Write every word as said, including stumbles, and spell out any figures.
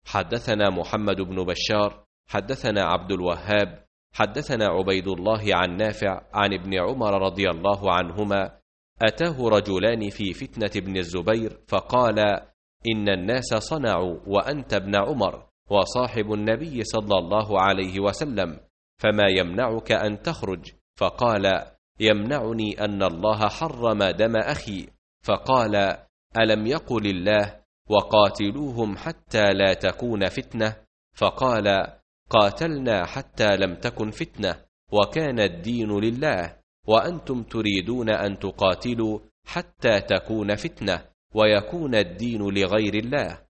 حدثنا محمد بن بشار حدثنا عبد الوهاب حدثنا عبيد الله عن نافع عن ابن عمر رضي الله عنهما أتاه رجلان في فتنة ابن الزبير فقال: إن الناس صنعوا وأنت ابن عمر وصاحب النبي صلى الله عليه وسلم، فما يمنعك أن تخرج؟ فقال: يمنعني أن الله حرم دم أخي. فقال: ألم يقل الله: وقاتلوهم حتى لا تكون فتنة؟ فقال: قاتلنا حتى لم تكن فتنة وكان الدين لله، وأنتم تريدون أن تقاتلوا حتى تكون فتنة ويكون الدين لغير الله.